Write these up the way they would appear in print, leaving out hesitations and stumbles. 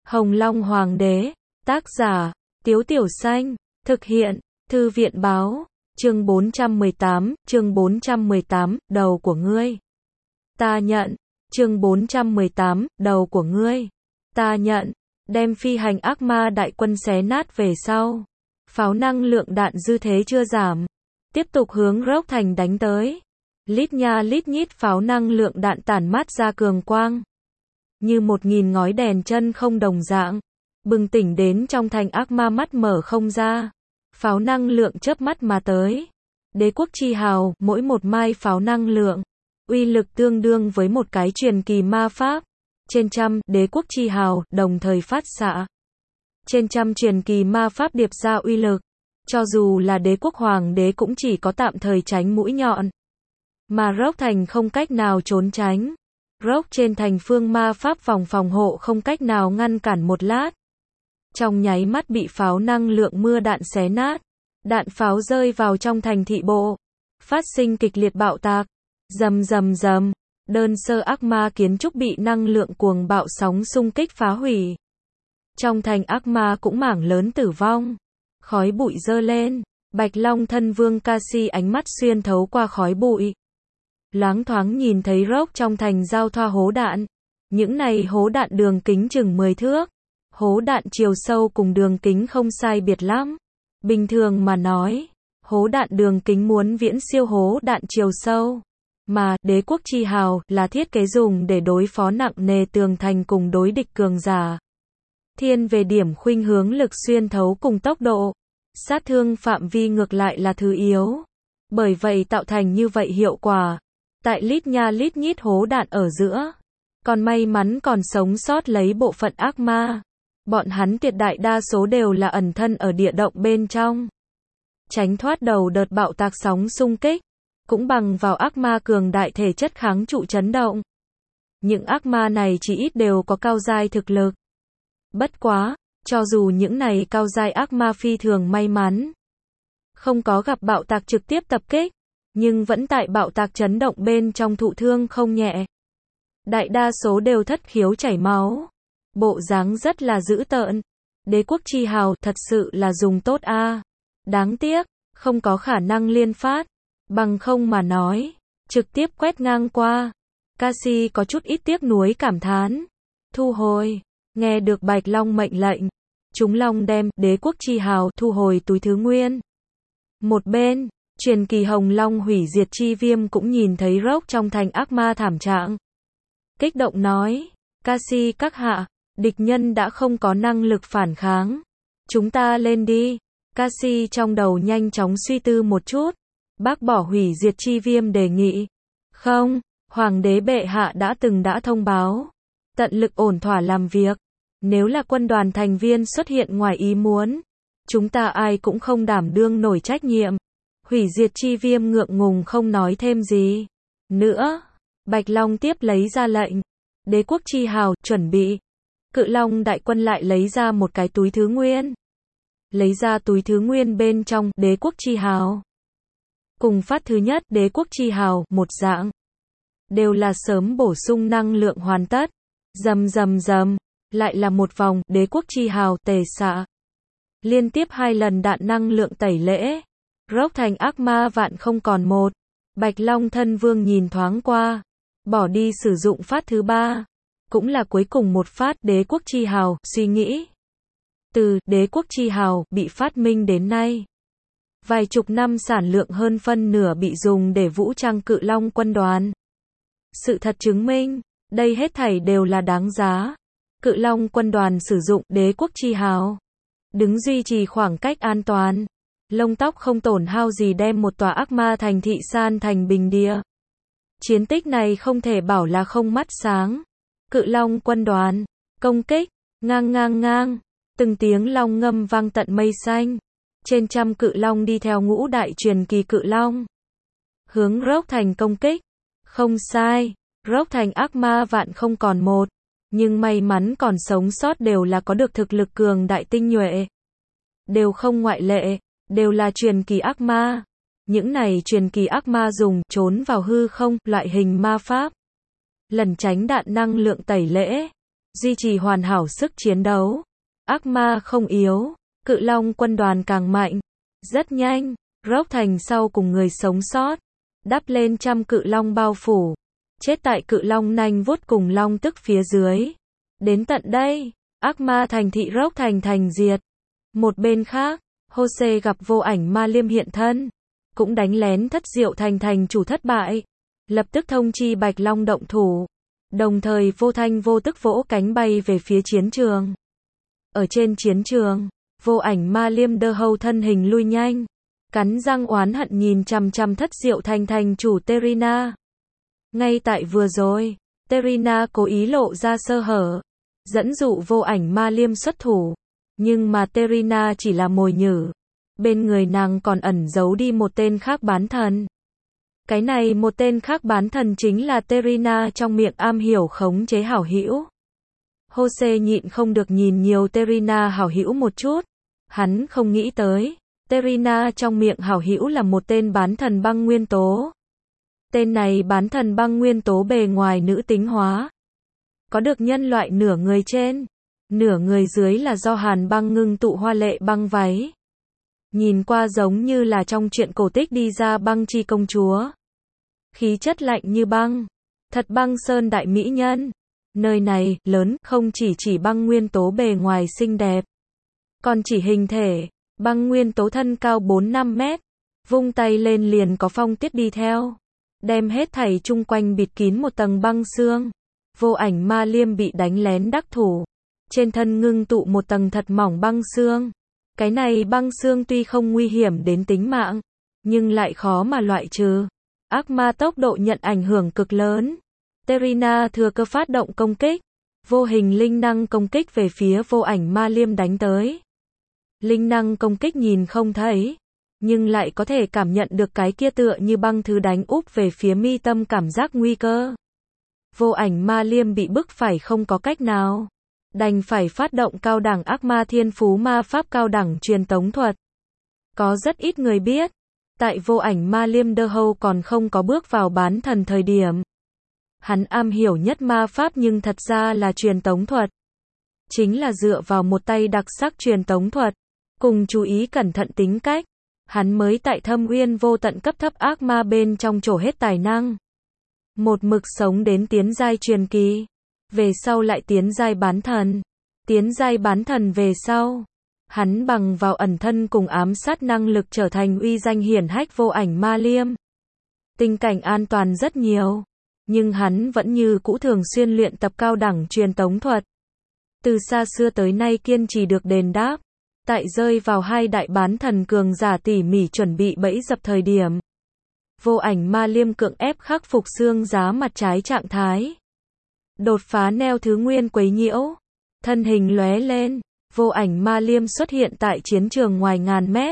Hồng Long Hoàng đế, tác giả, Tiếu Tiểu Xanh, thực hiện, Thư viện báo, chương 418, đầu của ngươi. Ta nhận, chương 418, đầu của ngươi. Ta nhận, đem phi hành ác ma đại quân xé nát về sau. Pháo năng lượng đạn dư thế chưa giảm. Tiếp tục hướng Rock Thành đánh tới. Lít nha lít nhít pháo năng lượng đạn tản mát ra cường quang. Như 1000 ngói đèn chân không đồng dạng. Bừng tỉnh đến trong thành ác ma mắt mở không ra. Pháo năng lượng chớp mắt mà tới. Đế quốc chi hào, mỗi một mai pháo năng lượng. Uy lực tương đương với một cái truyền kỳ ma pháp. Trên trăm, đế quốc chi hào, đồng thời phát xạ. Trên trăm truyền kỳ ma pháp điệp ra uy lực. Cho dù là đế quốc hoàng đế cũng chỉ có tạm thời tránh mũi nhọn. Mà Rock Thành không cách nào trốn tránh. Rock trên thành phương ma pháp vòng phòng hộ không cách nào ngăn cản một lát. Trong nháy mắt bị pháo năng lượng mưa đạn xé nát. Đạn pháo rơi vào trong thành thị bộ. Phát sinh kịch liệt bạo tạc. Rầm rầm rầm. Đơn sơ ác ma kiến trúc bị năng lượng cuồng bạo sóng xung kích phá hủy. Trong thành ác ma cũng mảng lớn tử vong. Khói bụi dơ lên. Bạch Long thân vương Cassie ánh mắt xuyên thấu qua khói bụi. Loáng thoáng nhìn thấy Rock trong thành giao thoa hố đạn. Những này hố đạn đường kính chừng 10 thước. Hố đạn chiều sâu cùng đường kính không sai biệt lắm. Bình thường mà nói, hố đạn đường kính muốn viễn siêu hố đạn chiều sâu. Mà, đế quốc chi hào, là thiết kế dùng để đối phó nặng nề tường thành cùng đối địch cường giả. Thiên về điểm khuynh hướng lực xuyên thấu cùng tốc độ. Sát thương phạm vi ngược lại là thứ yếu. Bởi vậy tạo thành như vậy hiệu quả. Tại lít nha lít nhít hố đạn ở giữa. Còn may mắn còn sống sót lấy bộ phận ác ma. Bọn hắn tuyệt đại đa số đều là ẩn thân ở địa động bên trong. Tránh thoát đầu đợt bạo tạc sóng xung kích. Cũng bằng vào ác ma cường đại thể chất kháng trụ chấn động. Những ác ma này chỉ ít đều có cao giai thực lực. Bất quá, cho dù những này cao giai ác ma phi thường may mắn. Không có gặp bạo tạc trực tiếp tập kích. Nhưng vẫn tại bạo tạc chấn động bên trong thụ thương không nhẹ. Đại đa số đều thất khiếu chảy máu. Bộ dáng rất là dữ tợn. Đế quốc chi hào thật sự là dùng tốt a. Đáng tiếc, không có khả năng liên phát. Bằng không mà nói, trực tiếp quét ngang qua. Cassie có chút ít tiếc nuối cảm thán. Thu hồi. Nghe được Bạch Long mệnh lệnh. Chúng Long đem đế quốc chi hào thu hồi túi thứ nguyên. Một bên, truyền kỳ Hồng Long hủy diệt chi viêm cũng nhìn thấy Rock trong thành ác ma thảm trạng. Kích động nói, Cassie các hạ, địch nhân đã không có năng lực phản kháng. Chúng ta lên đi. Cassie trong đầu nhanh chóng suy tư một chút. Bác bỏ hủy diệt chi viêm đề nghị. Không, Hoàng đế bệ hạ đã thông báo. Tận lực ổn thỏa làm việc. Nếu là quân đoàn thành viên xuất hiện ngoài ý muốn. Chúng ta ai cũng không đảm đương nổi trách nhiệm. Hủy diệt chi viêm ngượng ngùng không nói thêm gì. Nữa. Bạch Long tiếp lấy ra lệnh. Đế quốc chi hào, chuẩn bị. Cự Long đại quân lại lấy ra một cái túi thứ nguyên. Lấy ra túi thứ nguyên bên trong, đế quốc chi hào. Cùng phát thứ nhất, đế quốc chi hào, một dạng. Đều là sớm bổ sung năng lượng hoàn tất. Rầm rầm rầm. Lại là một vòng, đế quốc chi hào, tề xạ. Liên tiếp 2 lần đạn năng lượng tẩy lễ. Rock thành ác ma vạn không còn một. Bạch Long thân vương nhìn thoáng qua. Bỏ đi sử dụng phát thứ 3. Cũng là cuối cùng một phát đế quốc chi hào, suy nghĩ. Từ đế quốc chi hào bị phát minh đến nay. Vài chục năm sản lượng hơn phân nửa bị dùng để vũ trang Cự Long quân đoàn. Sự thật chứng minh, đây hết thảy đều là đáng giá. Cự Long quân đoàn sử dụng đế quốc chi hào. Đứng duy trì khoảng cách an toàn. Lông tóc không tổn hao gì đem một tòa ác ma thành thị san thành bình địa. Chiến tích này không thể bảo là không mắt sáng. Cự Long quân đoàn, công kích, ngang ngang ngang. Từng tiếng long ngâm vang tận mây xanh. Trên trăm cự long đi theo ngũ đại truyền kỳ cự long. Hướng Rock thành công kích. Không sai, Rock thành ác ma vạn không còn một. Nhưng may mắn còn sống sót đều là có được thực lực cường đại tinh nhuệ. Đều không ngoại lệ, đều là truyền kỳ ác ma. Những này truyền kỳ ác ma dùng trốn vào hư không, loại hình ma pháp. Lần tránh đạn năng lượng tẩy lễ. duy trì hoàn hảo sức chiến đấu. Ác ma không yếu, Cự Long quân đoàn càng mạnh. Rất nhanh, Rock Thành sau cùng người sống sót, đắp lên trăm Cự Long bao phủ, chết tại Cự Long nanh vuốt cùng Long tức phía dưới. Đến tận đây, ác ma thành thị Rock Thành diệt. Một bên khác, Jose gặp Vô Ảnh Ma Liêm hiện thân, cũng đánh lén Thất Diệu thành chủ thất bại, lập tức thông chi Bạch Long động thủ, đồng thời vô thanh vô tức vỗ cánh bay về phía chiến trường. Ở trên chiến trường, Vô Ảnh Ma Liêm đơ hâu thân hình lui nhanh, cắn răng oán hận nhìn chằm chằm Thất Diệu thành chủ Terina. Ngay tại vừa rồi, Terina cố ý lộ ra sơ hở, dẫn dụ Vô Ảnh Ma Liêm xuất thủ, nhưng mà Terina chỉ là mồi nhử, bên người nàng còn ẩn giấu đi một tên khác bán thần. Cái này một tên khác bán thần chính là Terina trong miệng am hiểu khống chế hảo hữu. Jose nhịn không được nhìn nhiều Terina hảo hữu một chút, hắn không nghĩ tới, Terina trong miệng hảo hữu là một tên bán thần băng nguyên tố. Tên này bán thần băng nguyên tố bề ngoài nữ tính hóa, có được nhân loại nửa người trên, nửa người dưới là do hàn băng ngưng tụ hoa lệ băng váy. Nhìn qua giống như là trong truyện cổ tích đi ra băng chi công chúa. Khí chất lạnh như băng, thật băng sơn đại mỹ nhân. Nơi này, lớn, không chỉ băng nguyên tố bề ngoài xinh đẹp, còn chỉ hình thể, băng nguyên tố thân cao 4-5 mét, vung tay lên liền có phong tiết đi theo, đem hết thảy chung quanh bịt kín một tầng băng xương. Vô Ảnh Ma Liêm bị đánh lén đắc thủ, trên thân ngưng tụ một tầng thật mỏng băng xương. Cái này băng xương tuy không nguy hiểm đến tính mạng, nhưng lại khó mà loại trừ. Ác ma tốc độ nhận ảnh hưởng cực lớn. Terina thừa cơ phát động công kích, vô hình linh năng công kích về phía Vô Ảnh Ma Liêm đánh tới. Linh năng công kích nhìn không thấy, nhưng lại có thể cảm nhận được cái kia tựa như băng thứ đánh úp về phía mi tâm cảm giác nguy cơ. Vô Ảnh Ma Liêm bị bức phải không có cách nào, đành phải phát động cao đẳng ác ma thiên phú ma pháp cao đẳng truyền tống thuật. Có rất ít người biết, tại Vô Ảnh Ma Liêm đơ hâu còn không có bước vào bán thần thời điểm, hắn am hiểu nhất ma pháp nhưng thật ra là truyền tống thuật. Chính là dựa vào một tay đặc sắc truyền tống thuật, cùng chú ý cẩn thận tính cách, hắn mới tại Thâm Uyên vô tận cấp thấp ác ma bên trong trổ hết tài năng. Một mực sống đến tiến giai truyền kỳ, về sau lại tiến giai bán thần. Tiến giai bán thần về sau, hắn bằng vào ẩn thân cùng ám sát năng lực trở thành uy danh hiển hách Vô Ảnh Ma Liêm. Tình cảnh an toàn rất nhiều, nhưng hắn vẫn như cũ thường xuyên luyện tập cao đẳng truyền tống thuật. Từ xa xưa tới nay kiên trì được đền đáp, tại rơi vào hai đại bán thần cường giả tỉ mỉ chuẩn bị bẫy dập thời điểm. Vô Ảnh Ma Liêm cưỡng ép khắc phục xương giá mặt trái trạng thái. Đột phá neo thứ nguyên quấy nhiễu, thân hình lóe lên, Vô Ảnh Ma Liêm xuất hiện tại chiến trường ngoài ngàn mét.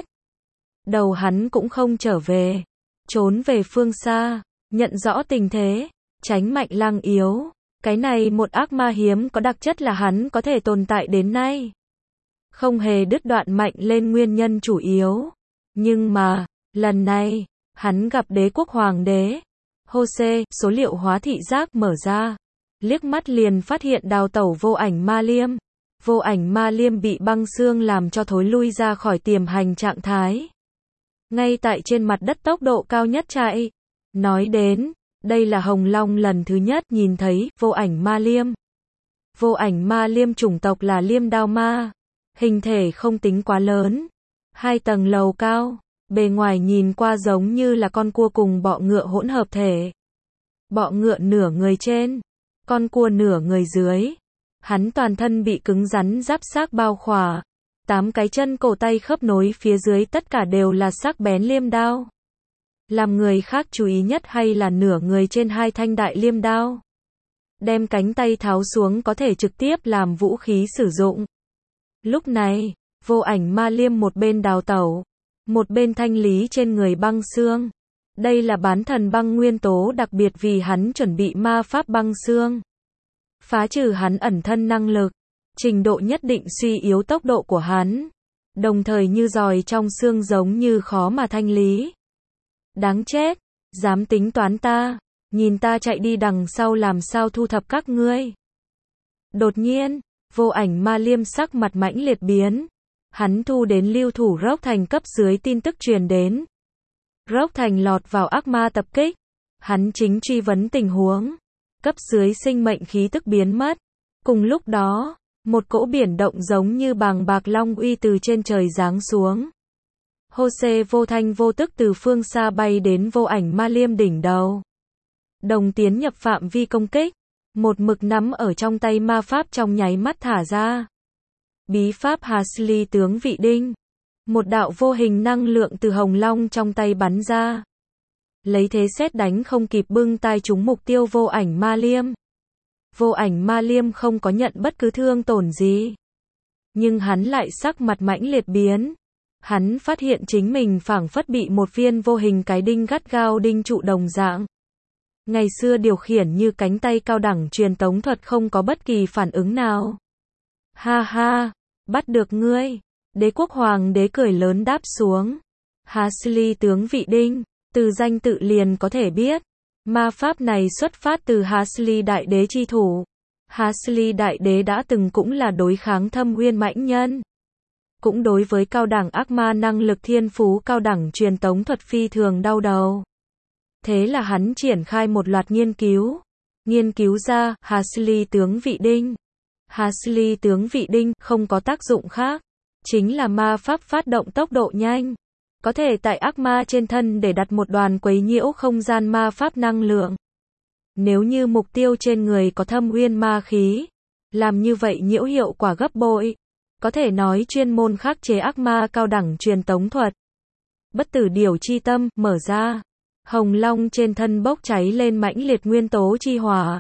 Đầu hắn cũng không trở về, trốn về phương xa, nhận rõ tình thế, tránh mạnh lăng yếu. Cái này một ác ma hiếm có đặc chất là hắn có thể tồn tại đến nay, không hề đứt đoạn mạnh lên nguyên nhân chủ yếu. Nhưng mà, lần này, hắn gặp đế quốc hoàng đế. Jose, số liệu hóa thị giác mở ra, liếc mắt liền phát hiện đào tẩu Vô Ảnh Ma Liêm. Vô Ảnh Ma Liêm bị băng xương làm cho thối lui ra khỏi tiềm hành trạng thái. Ngay tại trên mặt đất tốc độ cao nhất chạy. Nói đến, đây là Hồng Long lần thứ nhất nhìn thấy Vô Ảnh Ma Liêm. Vô Ảnh Ma Liêm chủng tộc là Liêm Đao Ma. Hình thể không tính quá lớn, 2 tầng lầu cao, bề ngoài nhìn qua giống như là con cua cùng bọ ngựa hỗn hợp thể. Bọ ngựa nửa người trên, con cua nửa người dưới. Hắn toàn thân bị cứng rắn giáp xác bao khỏa, 8 cái chân cổ tay khớp nối phía dưới tất cả đều là sắc bén liêm đao. Làm người khác chú ý nhất hay là nửa người trên 2 thanh đại liêm đao. Đem cánh tay tháo xuống có thể trực tiếp làm vũ khí sử dụng. Lúc này, Vô Ảnh Ma Liêm một bên đào tẩu, một bên thanh lý trên người băng xương. Đây là bán thần băng nguyên tố đặc biệt vì hắn chuẩn bị ma pháp băng xương. Phá trừ hắn ẩn thân năng lực, trình độ nhất định suy yếu tốc độ của hắn, đồng thời như giòi trong xương giống như khó mà thanh lý. Đáng chết, dám tính toán ta, nhìn ta chạy đi đằng sau làm sao thu thập các ngươi. Đột nhiên, Vô Ảnh Ma Liêm sắc mặt mãnh liệt biến. Hắn thu đến lưu thủ Rock Thành cấp dưới tin tức truyền đến. Rock Thành lọt vào ác ma tập kích. Hắn chính truy vấn tình huống. Cấp dưới sinh mệnh khí tức biến mất. Cùng lúc đó, một cỗ biển động giống như bàng bạc long uy từ trên trời giáng xuống. Hô-xê vô thanh vô tức từ phương xa bay đến Vô Ảnh Ma Liêm đỉnh đầu. Đồng tiến nhập phạm vi công kích. Một mực nắm ở trong tay ma pháp trong nháy mắt thả ra. Bí pháp Hasli tướng vị đinh. Một đạo vô hình năng lượng từ hồng long trong tay bắn ra. Lấy thế sét đánh không kịp bưng tai trúng mục tiêu Vô Ảnh Ma Liêm. Vô Ảnh Ma Liêm không có nhận bất cứ thương tổn gì. Nhưng hắn lại sắc mặt mãnh liệt biến. Hắn phát hiện chính mình phảng phất bị một viên vô hình cái đinh gắt gao đinh trụ đồng dạng. Ngày xưa điều khiển như cánh tay cao đẳng truyền tống thuật không có bất kỳ phản ứng nào. Ha ha, bắt được ngươi. Đế quốc hoàng đế cười lớn đáp xuống. Hasli tướng vị đinh, từ danh tự liền có thể biết. Ma pháp này xuất phát từ Hasli đại đế chi thủ. Hasli đại đế đã từng cũng là đối kháng thâm uyên mãnh nhân. Cũng đối với cao đẳng ác ma năng lực thiên phú cao đẳng truyền tống thuật phi thường đau đầu. Thế là hắn triển khai một loạt nghiên cứu. Nghiên cứu ra Hasli tướng vị đinh. Hasli tướng vị đinh không có tác dụng khác. Chính là ma pháp phát động tốc độ nhanh. Có thể tại ác ma trên thân để đặt một đoàn quấy nhiễu không gian ma pháp năng lượng. Nếu như mục tiêu trên người có thâm uyên ma khí, làm như vậy nhiễu hiệu quả gấp bội. Có thể nói chuyên môn khắc chế ác ma cao đẳng truyền tống thuật. Bất tử điểu chi tâm mở ra. Hồng long trên thân bốc cháy lên mãnh liệt nguyên tố chi hỏa.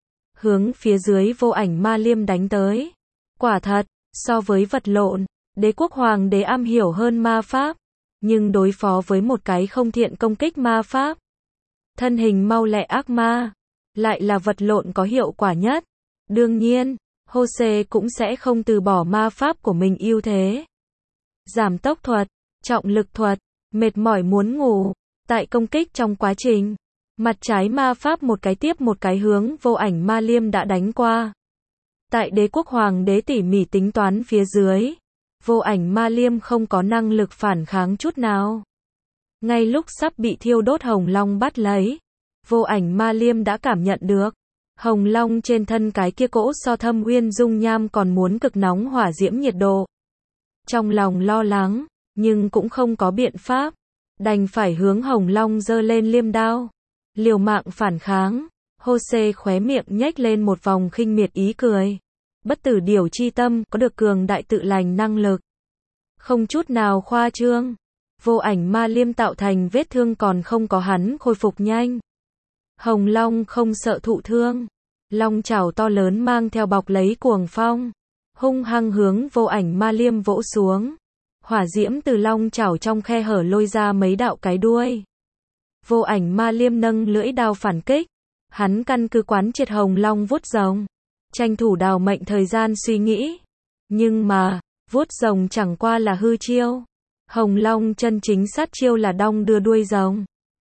Hướng phía dưới Vô Ảnh Ma Liêm đánh tới. Quả thật, so với vật lộn, đế quốc hoàng đế am hiểu hơn ma pháp. Nhưng đối phó với một cái không thiện công kích ma pháp. Thân hình mau lẹ ác ma. Lại là vật lộn có hiệu quả nhất. Đương nhiên, Hô-xê cũng sẽ không từ bỏ ma pháp của mình ưu thế. Giảm tốc thuật, trọng lực thuật, mệt mỏi muốn ngủ. Tại công kích trong quá trình, mặt trái ma pháp một cái tiếp một cái hướng Vô Ảnh Ma Liêm đã đánh qua. Tại đế quốc hoàng đế tỉ mỉ tính toán phía dưới, Vô Ảnh Ma Liêm không có năng lực phản kháng chút nào. Ngay lúc sắp bị thiêu đốt hồng long bắt lấy, Vô Ảnh Ma Liêm đã cảm nhận được. Hồng long trên thân cái kia cỗ so thâm uyên dung nham còn muốn cực nóng hỏa diễm nhiệt độ. Trong lòng lo lắng, nhưng cũng không có biện pháp. Đành phải hướng hồng long giơ lên liêm đao. Liều mạng phản kháng. Hô-xê khóe miệng nhếch lên một vòng khinh miệt ý cười. Bất tử điểu chi tâm có được cường đại tự lành năng lực. Không chút nào khoa trương. Vô Ảnh Ma Liêm tạo thành vết thương còn không có hắn khôi phục nhanh. Hồng long không sợ thụ thương. Long chảo to lớn mang theo bọc lấy cuồng phong. Hung hăng hướng Vô Ảnh Ma Liêm vỗ xuống. Hỏa diễm từ long chảo trong khe hở lôi ra mấy đạo cái đuôi. Vô Ảnh Ma Liêm nâng lưỡi đao phản kích. Hắn căn cứ quán triệt hồng long vuốt rồng. Tranh thủ đào mệnh thời gian suy nghĩ. Nhưng mà, vuốt rồng chẳng qua là hư chiêu. Hồng long chân chính sát chiêu là đong đưa đuôi rồng.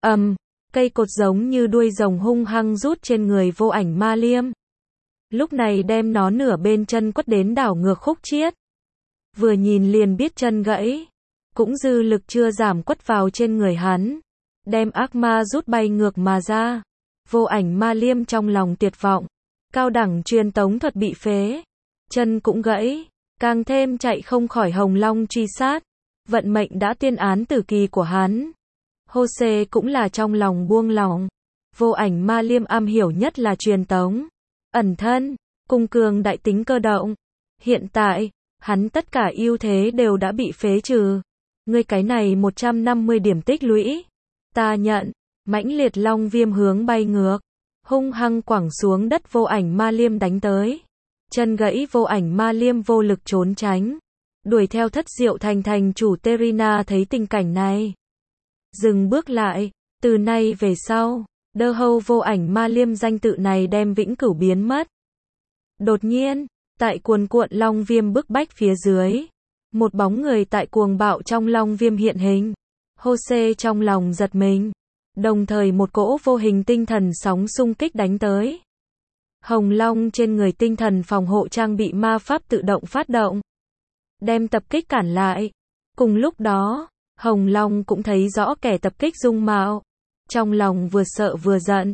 Cây cột giống như đuôi rồng hung hăng rút trên người Vô Ảnh Ma Liêm. Lúc này đem nó nửa bên chân quất đến đảo ngược khúc chiết. Vừa nhìn liền biết chân gãy. Cũng dư lực chưa giảm quất vào trên người hắn. Đem ác ma rút bay ngược mà ra. Vô Ảnh Ma Liêm trong lòng tuyệt vọng. Cao đẳng truyền tống thuật bị phế. Chân cũng gãy. Càng thêm chạy không khỏi hồng long truy sát. Vận mệnh đã tuyên án tử kỳ của hắn. Hô-xê cũng là trong lòng buông lỏng. Vô Ảnh Ma Liêm am hiểu nhất là truyền tống, ẩn thân, cùng cường đại tính cơ động. Hiện tại, hắn tất cả ưu thế đều đã bị phế trừ. Ngươi cái này 150 điểm tích lũy. Ta nhận. Mãnh liệt long viêm hướng bay ngược. Hung hăng quẳng xuống đất Vô Ảnh Ma Liêm đánh tới. Chân gãy Vô Ảnh Ma Liêm vô lực trốn tránh. Đuổi theo Thất Diệu Thành thành chủ Terina thấy tình cảnh này. Dừng bước lại. Từ nay về sau, đơ hâu Vô Ảnh Ma Liêm danh tự này đem vĩnh cửu biến mất. Đột nhiên, tại cuồn cuộn long viêm bức bách phía dưới, một bóng người tại cuồng bạo trong long viêm hiện hình. Hô-xê trong lòng giật mình. Đồng thời một cỗ vô hình tinh thần sóng xung kích đánh tới. Hồng Long trên người tinh thần phòng hộ trang bị ma pháp tự động phát động, đem tập kích cản lại. Cùng lúc đó, Hồng Long cũng thấy rõ kẻ tập kích dung mạo. Trong lòng vừa sợ vừa giận.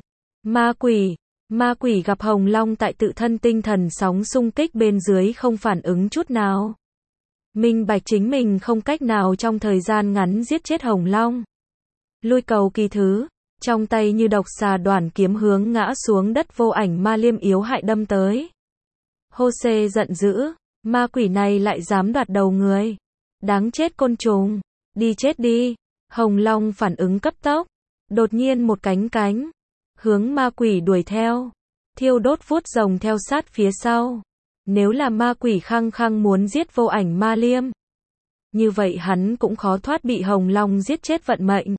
Ma quỷ gặp Hồng Long tại tự thân tinh thần sóng xung kích bên dưới không phản ứng chút nào. Minh bạch chính mình không cách nào trong thời gian ngắn giết chết Hồng Long. Lui cầu kỳ thứ, trong tay như độc xà đoản kiếm hướng ngã xuống đất vô ảnh ma liêm yếu hại đâm tới. Hô-xê giận dữ, ma quỷ này lại dám đoạt đầu người. Đáng chết côn trùng, đi chết đi. Hồng Long phản ứng cấp tốc, đột nhiên một cánh, hướng ma quỷ đuổi theo. Thiêu đốt vuốt rồng theo sát phía sau. Nếu là ma quỷ khăng khăng muốn giết vô ảnh ma liêm, như vậy hắn cũng khó thoát bị Hồng Long giết chết vận mệnh.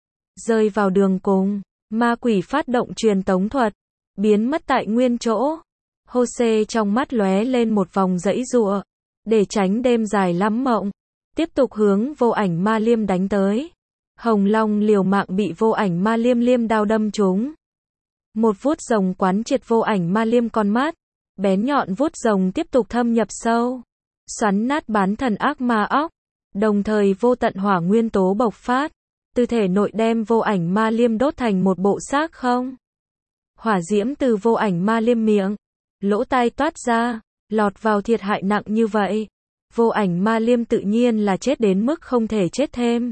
Rơi vào đường cùng, ma quỷ phát động truyền tống thuật, biến mất tại nguyên chỗ. Hô-xê trong mắt lóe lên một vòng giãy giụa, để tránh đêm dài lắm mộng, tiếp tục hướng vô ảnh ma liêm đánh tới. Hồng Long liều mạng bị vô ảnh ma liêm liêm đao đâm trúng. Một vuốt rồng quán triệt vô ảnh ma liêm con mắt, bén nhọn vuốt rồng tiếp tục thâm nhập sâu, xoắn nát bán thần ác ma óc, đồng thời vô tận hỏa nguyên tố bộc phát, từ thể nội đem vô ảnh ma liêm đốt thành một bộ xác không. Hỏa diễm từ vô ảnh ma liêm miệng, lỗ tai toát ra, lọt vào thiệt hại nặng như vậy. Vô ảnh ma liêm tự nhiên là chết đến mức không thể chết thêm.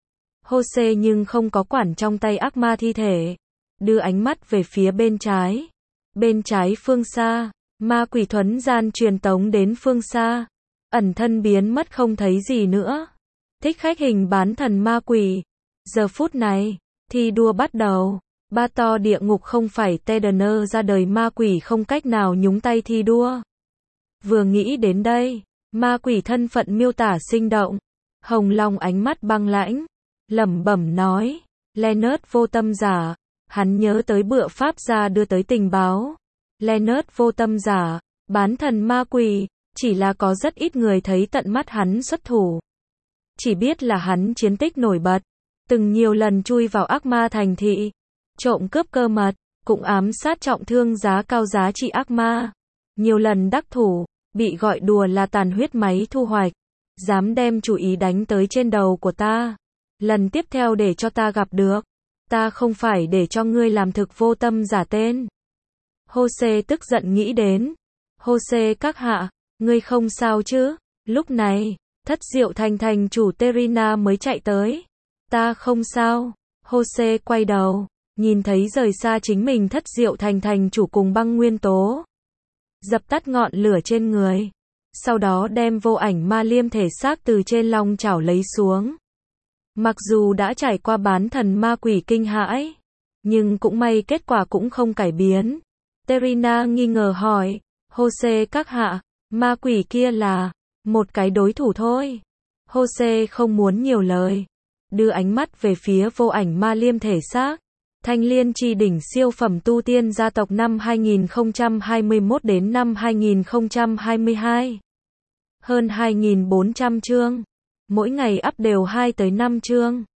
Hô-xê nhưng không có quản trong tay ác ma thi thể, đưa ánh mắt về phía bên trái. Bên trái phương xa, ma quỷ thuấn gian truyền tống đến phương xa, ẩn thân biến mất không thấy gì nữa. Thích khách hình bán thần ma quỷ. Giờ phút này, thi đua bắt đầu. Ba to địa ngục không phải Tedener ra đời, ma quỷ không cách nào nhúng tay thi đua. Vừa nghĩ đến đây, ma quỷ thân phận miêu tả sinh động. Hồng Long ánh mắt băng lãnh, lẩm bẩm nói, Leonard vô tâm giả. Hắn nhớ tới bựa pháp gia đưa tới tình báo. Leonard vô tâm giả, bán thần ma quỷ, chỉ là có rất ít người thấy tận mắt hắn xuất thủ. Chỉ biết là hắn chiến tích nổi bật, từng nhiều lần chui vào ác ma thành thị, trộm cướp cơ mật, cũng ám sát trọng thương giá cao giá trị ác ma. Nhiều lần đắc thủ, bị gọi đùa là tàn huyết máy thu hoạch. Dám đem chủ ý đánh tới trên đầu của ta. Lần tiếp theo để cho ta gặp được, ta không phải để cho ngươi làm thực vô tâm giả tên. Hô-xê tức giận nghĩ đến. Hô-xê các hạ, ngươi không sao chứ? Lúc này, Thất Diệu Thành thành chủ Terina mới chạy tới. Ta không sao. Hô-xê quay đầu, nhìn thấy rời xa chính mình Thất Diệu Thành thành chủ cùng băng nguyên tố. Dập tắt ngọn lửa trên người. Sau đó đem vô ảnh ma liêm thể xác từ trên long chảo lấy xuống. Mặc dù đã trải qua bán thần ma quỷ kinh hãi, nhưng cũng may kết quả cũng không cải biến. Terina nghi ngờ hỏi, Hô-xê các hạ, ma quỷ kia là một cái đối thủ thôi. Hô-xê không muốn nhiều lời, đưa ánh mắt về phía vô ảnh ma liêm thể xác. Thanh Liên Chi đỉnh siêu phẩm tu tiên gia tộc năm 2021 đến năm 2022. Hơn 2.400 chương. Mỗi ngày up đều 2 tới 5 chương.